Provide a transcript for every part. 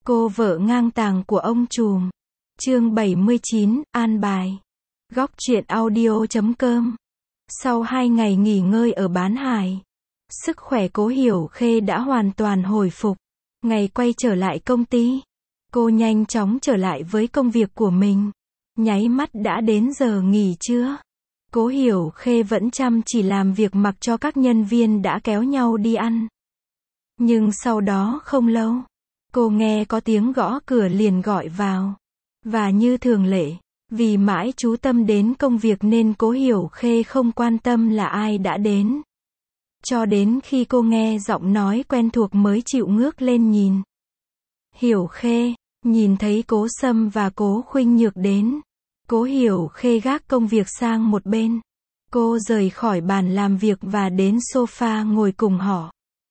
Cô vợ ngang tàng của ông trùm. Chương 79, an bài. Góc truyện audio.com. Sau 2 ngày nghỉ ngơi ở Bán Hải, sức khỏe Cố Hiểu Khê đã hoàn toàn hồi phục. Ngày quay trở lại công ty, cô nhanh chóng trở lại với công việc của mình. Nháy mắt đã đến giờ nghỉ trưa. Cố Hiểu Khê vẫn chăm chỉ làm việc mặc cho các nhân viên đã kéo nhau đi ăn. Nhưng sau đó không lâu, cô nghe có tiếng gõ cửa liền gọi vào. Và như thường lệ, vì mãi chú tâm đến công việc nên Cố Hiểu Khê không quan tâm là ai đã đến. Cho đến khi cô nghe giọng nói quen thuộc mới chịu ngước lên nhìn. Hiểu Khê, nhìn thấy Cố Sâm và Cố Khuynh Nhược đến. Cố Hiểu Khê gác công việc sang một bên. Cô rời khỏi bàn làm việc và đến sofa ngồi cùng họ.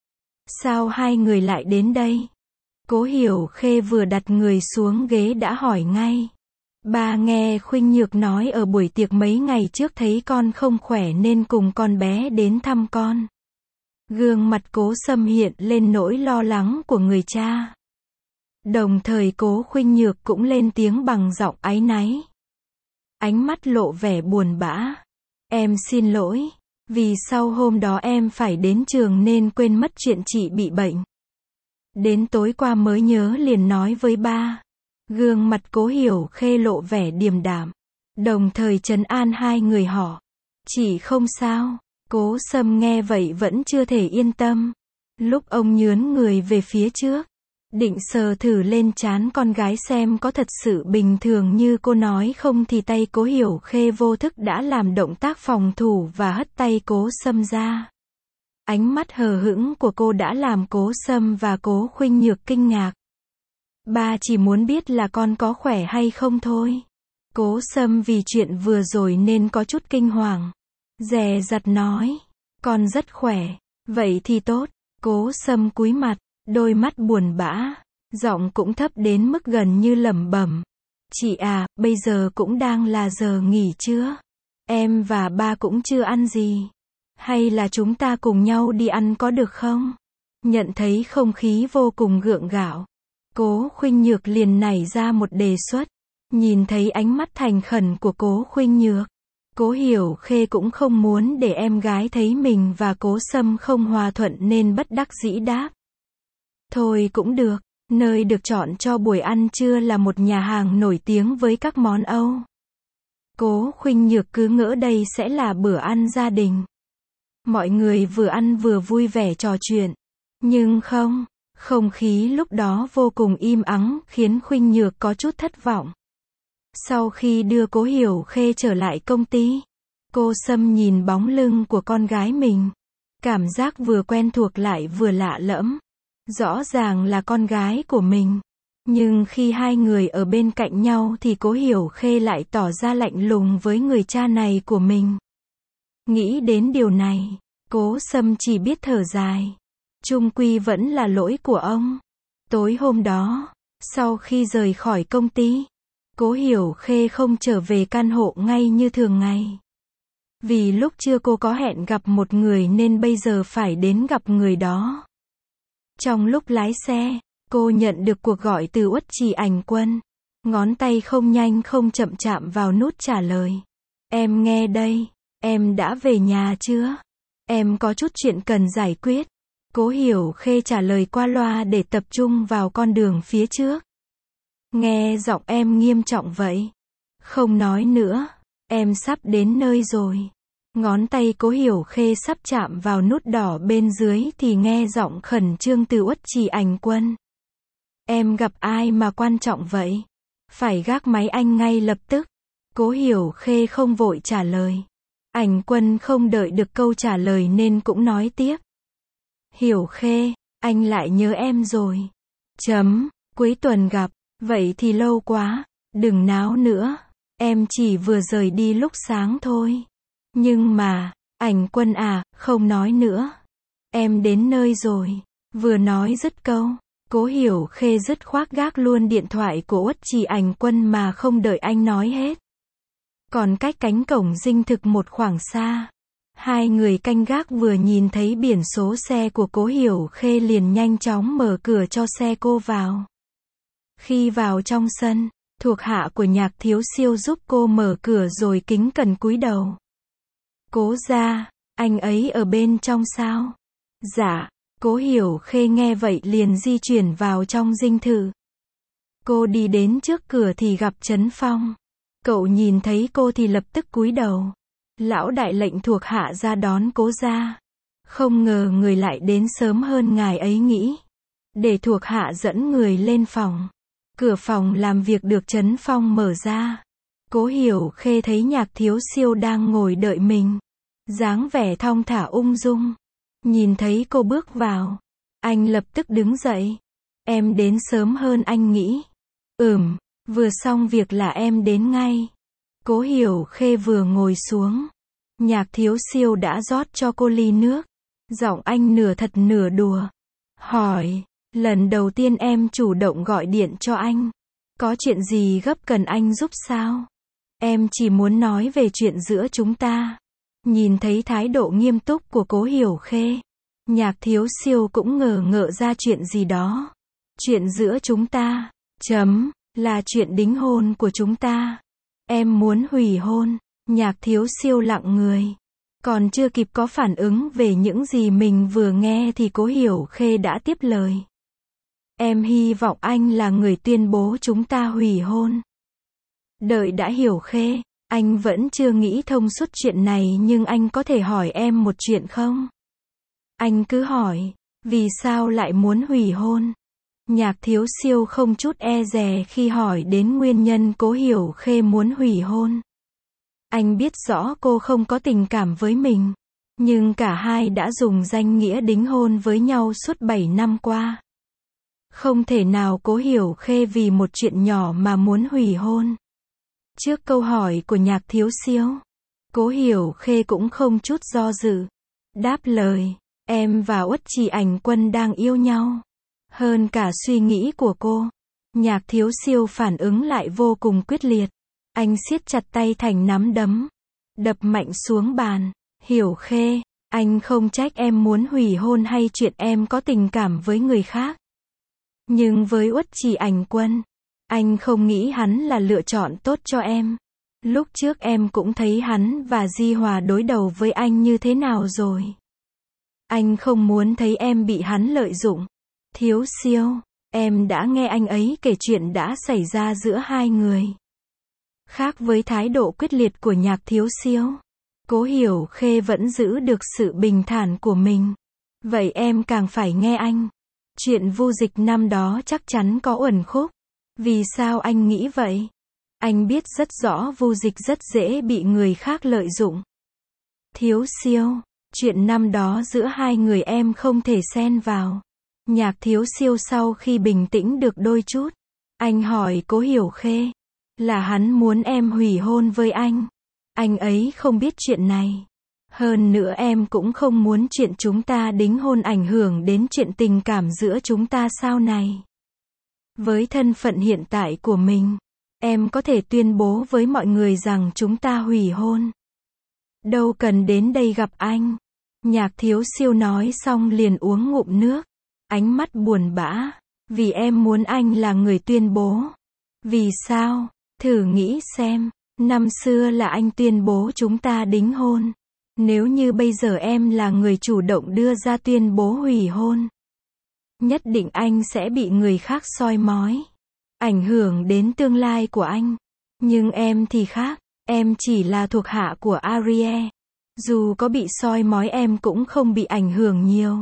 Sao hai người lại đến đây? Cố Hiểu Khê vừa đặt người xuống ghế đã hỏi ngay. Ba nghe Khuynh Nhược nói ở buổi tiệc mấy ngày trước thấy con không khỏe nên cùng con bé đến thăm con. Gương mặt Cố Sâm hiện lên nỗi lo lắng của người cha. Đồng thời Cố Khuynh Nhược cũng lên tiếng bằng giọng áy náy. Ánh mắt lộ vẻ buồn bã. Em xin lỗi, vì sau hôm đó em phải đến trường nên quên mất chuyện chị bị bệnh. Đến tối qua mới nhớ liền nói với ba. Gương mặt Cố Hiểu Khê lộ vẻ điềm đạm, đồng thời trấn an hai người họ. Chị không sao. Cố Sâm nghe vậy vẫn chưa thể yên tâm. Lúc ông nhướn người về phía trước, định sờ thử lên trán con gái xem có thật sự bình thường như cô nói không thì tay Cố Hiểu Khê vô thức đã làm động tác phòng thủ và hất tay Cố Sâm ra. Ánh mắt hờ hững của cô đã làm Cố Sâm và Cố Khuynh Nhược kinh ngạc. Ba chỉ muốn biết là con có khỏe hay không thôi. Cố Sâm vì chuyện vừa rồi nên có chút kinh hoàng. Dè dặt nói, con rất khỏe. Vậy thì tốt. Cố Sâm cúi mặt, đôi mắt buồn bã, giọng cũng thấp đến mức gần như lẩm bẩm. Chị à, bây giờ cũng đang là giờ nghỉ trưa. Em và ba cũng chưa ăn gì. Hay là chúng ta cùng nhau đi ăn có được không? Nhận thấy không khí vô cùng gượng gạo, Cố Khuynh Nhược liền nảy ra một đề xuất. Nhìn thấy ánh mắt thành khẩn của Cố Khuynh Nhược, Cố Hiểu Khê cũng không muốn để em gái thấy mình và Cố Sâm không hòa thuận nên bất đắc dĩ đáp. Thôi cũng được, nơi được chọn cho buổi ăn trưa là một nhà hàng nổi tiếng với các món Âu. Cố Khuynh Nhược cứ ngỡ đây sẽ là bữa ăn gia đình. Mọi người vừa ăn vừa vui vẻ trò chuyện. Nhưng không khí lúc đó vô cùng im ắng khiến Khuynh Nhược có chút thất vọng. Sau khi đưa Cố Hiểu Khê trở lại công ty, cô Sâm nhìn bóng lưng của con gái mình. Cảm giác vừa quen thuộc lại vừa lạ lẫm. Rõ ràng là con gái của mình. Nhưng khi hai người ở bên cạnh nhau thì Cố Hiểu Khê lại tỏ ra lạnh lùng với người cha này của mình. Nghĩ đến điều này, Cố Sâm chỉ biết thở dài. Chung quy vẫn là lỗi của ông. Tối hôm đó, sau khi rời khỏi công ty, Cố Hiểu Khê không trở về căn hộ ngay như thường ngày. Vì lúc trưa cô có hẹn gặp một người nên bây giờ phải đến gặp người đó. Trong lúc lái xe, cô nhận được cuộc gọi từ Uất Trì Ảnh Quân. Ngón tay không nhanh không chậm chạm vào nút trả lời. Em nghe đây, em đã về nhà chưa? Em có chút chuyện cần giải quyết. Cố Hiểu Khê trả lời qua loa để tập trung vào con đường phía trước. Nghe giọng em nghiêm trọng vậy. Không nói nữa, em sắp đến nơi rồi. Ngón tay Cố Hiểu Khê sắp chạm vào nút đỏ bên dưới thì nghe giọng khẩn trương từ Uất Trì Ảnh Quân. Em gặp ai mà quan trọng vậy? Phải gác máy anh ngay lập tức. Cố Hiểu Khê không vội trả lời. Ảnh Quân không đợi được câu trả lời nên cũng nói tiếp. Hiểu Khê, anh lại nhớ em rồi. Cuối tuần gặp, vậy thì lâu quá, đừng náo nữa. Em chỉ vừa rời đi lúc sáng thôi. Nhưng mà, Ảnh Quân à, không nói nữa. Em đến nơi rồi. Vừa nói dứt câu, Cố Hiểu Khê dứt khoát gác luôn điện thoại của Uất Trì Ảnh Quân mà không đợi anh nói hết. Còn cách cánh cổng dinh thực một khoảng xa, hai người canh gác vừa nhìn thấy biển số xe của Cố Hiểu Khê liền nhanh chóng mở cửa cho xe cô vào. Khi vào trong sân, thuộc hạ của Nhạc Thiếu Siêu giúp cô mở cửa rồi kính cẩn cúi đầu. Cố gia, anh ấy ở bên trong sao? Dạ, Cố Hiểu Khê nghe vậy liền di chuyển vào trong dinh thự. Cô đi đến trước cửa thì gặp Trấn Phong. Cậu nhìn thấy cô thì lập tức cúi đầu. Lão đại lệnh thuộc hạ ra đón Cố gia. Không ngờ người lại đến sớm hơn ngài ấy nghĩ. Để thuộc hạ dẫn người lên phòng. Cửa phòng làm việc được Trấn Phong mở ra. Cố Hiểu Khê thấy Nhạc Thiếu Siêu đang ngồi đợi mình. Dáng vẻ thong thả ung dung. Nhìn thấy cô bước vào. Anh lập tức đứng dậy. Em đến sớm hơn anh nghĩ. Vừa xong việc là em đến ngay. Cố Hiểu Khê vừa ngồi xuống. Nhạc Thiếu Siêu đã rót cho cô ly nước. Giọng anh nửa thật nửa đùa. Hỏi, lần đầu tiên em chủ động gọi điện cho anh. Có chuyện gì gấp cần anh giúp sao? Em chỉ muốn nói về chuyện giữa chúng ta. Nhìn thấy thái độ nghiêm túc của Cố Hiểu Khê. Nhạc Thiếu Siêu cũng ngờ ngợ ra chuyện gì đó. Chuyện giữa chúng ta, là chuyện đính hôn của chúng ta. Em muốn hủy hôn. Nhạc Thiếu Siêu lặng người. Còn chưa kịp có phản ứng về những gì mình vừa nghe thì Cố Hiểu Khê đã tiếp lời. Em hy vọng anh là người tuyên bố chúng ta hủy hôn. Đợi đã, Hiểu Khê, anh vẫn chưa nghĩ thông suốt chuyện này nhưng anh có thể hỏi em một chuyện không? Anh cứ hỏi, vì sao lại muốn hủy hôn? Nhạc Thiếu Siêu không chút e dè khi hỏi đến nguyên nhân Cố Hiểu Khê muốn hủy hôn. Anh biết rõ cô không có tình cảm với mình, nhưng cả hai đã dùng danh nghĩa đính hôn với nhau suốt 7 năm qua. Không thể nào Cố Hiểu Khê vì một chuyện nhỏ mà muốn hủy hôn. Trước câu hỏi của Nhạc Thiếu Siêu, Cố Hiểu Khê cũng không chút do dự. Đáp lời, em và Uất Trì Ảnh Quân đang yêu nhau. Hơn cả suy nghĩ của cô. Nhạc Thiếu Siêu phản ứng lại vô cùng quyết liệt. Anh siết chặt tay thành nắm đấm. Đập mạnh xuống bàn. Hiểu Khê, anh không trách em muốn hủy hôn hay chuyện em có tình cảm với người khác. Nhưng với Uất Trì Ảnh Quân, anh không nghĩ hắn là lựa chọn tốt cho em. Lúc trước em cũng thấy hắn và Di Hòa đối đầu với anh như thế nào rồi. Anh không muốn thấy em bị hắn lợi dụng. Thiếu Siêu, em đã nghe anh ấy kể chuyện đã xảy ra giữa hai người. Khác với thái độ quyết liệt của Nhạc Thiếu Siêu, Cố Hiểu Khê vẫn giữ được sự bình thản của mình. Vậy em càng phải nghe anh. Chuyện Vu Dịch năm đó chắc chắn có uẩn khúc. Vì sao anh nghĩ vậy? Anh biết rất rõ Vu Dịch rất dễ bị người khác lợi dụng. Thiếu Siêu, chuyện năm đó giữa hai người em không thể xen vào. Nhạc Thiếu Siêu sau khi bình tĩnh được đôi chút, anh hỏi Cố Hiểu Khê, là hắn muốn em hủy hôn với anh. Anh ấy không biết chuyện này. Hơn nữa em cũng không muốn chuyện chúng ta đính hôn ảnh hưởng đến chuyện tình cảm giữa chúng ta sau này. Với thân phận hiện tại của mình, em có thể tuyên bố với mọi người rằng chúng ta hủy hôn. Đâu cần đến đây gặp anh. Nhạc Thiếu Siêu nói xong liền uống ngụm nước. Ánh mắt buồn bã. Vì em muốn anh là người tuyên bố. Vì sao? Thử nghĩ xem. Năm xưa là anh tuyên bố chúng ta đính hôn. Nếu như bây giờ em là người chủ động đưa ra tuyên bố hủy hôn, nhất định anh sẽ bị người khác soi mói. Ảnh hưởng đến tương lai của anh. Nhưng em thì khác. Em chỉ là thuộc hạ của Ariel. Dù có bị soi mói em cũng không bị ảnh hưởng nhiều.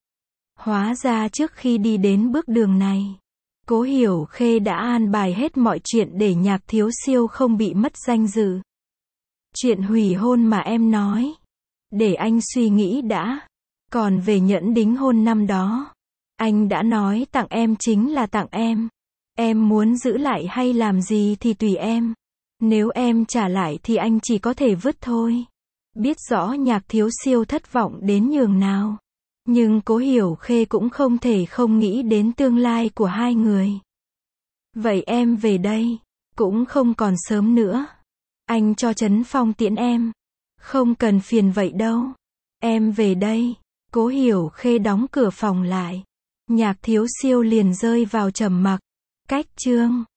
Hóa ra trước khi đi đến bước đường này, Cố Hiểu Khê đã an bài hết mọi chuyện để Nhạc Thiếu Siêu không bị mất danh dự. Chuyện hủy hôn mà em nói, để anh suy nghĩ đã. Còn về nhẫn đính hôn năm đó, anh đã nói tặng em chính là tặng em. Em muốn giữ lại hay làm gì thì tùy em. Nếu em trả lại thì anh chỉ có thể vứt thôi. Biết rõ Nhạc Thiếu Siêu thất vọng đến nhường nào. Nhưng Cố Hiểu Khê cũng không thể không nghĩ đến tương lai của hai người. Vậy em về đây. Cũng không còn sớm nữa. Anh cho Trấn Phong tiễn em. Không cần phiền vậy đâu. Em về đây. Cố Hiểu Khê đóng cửa phòng lại. Nhạc Thiếu Siêu liền rơi vào trầm mặc. Cách chương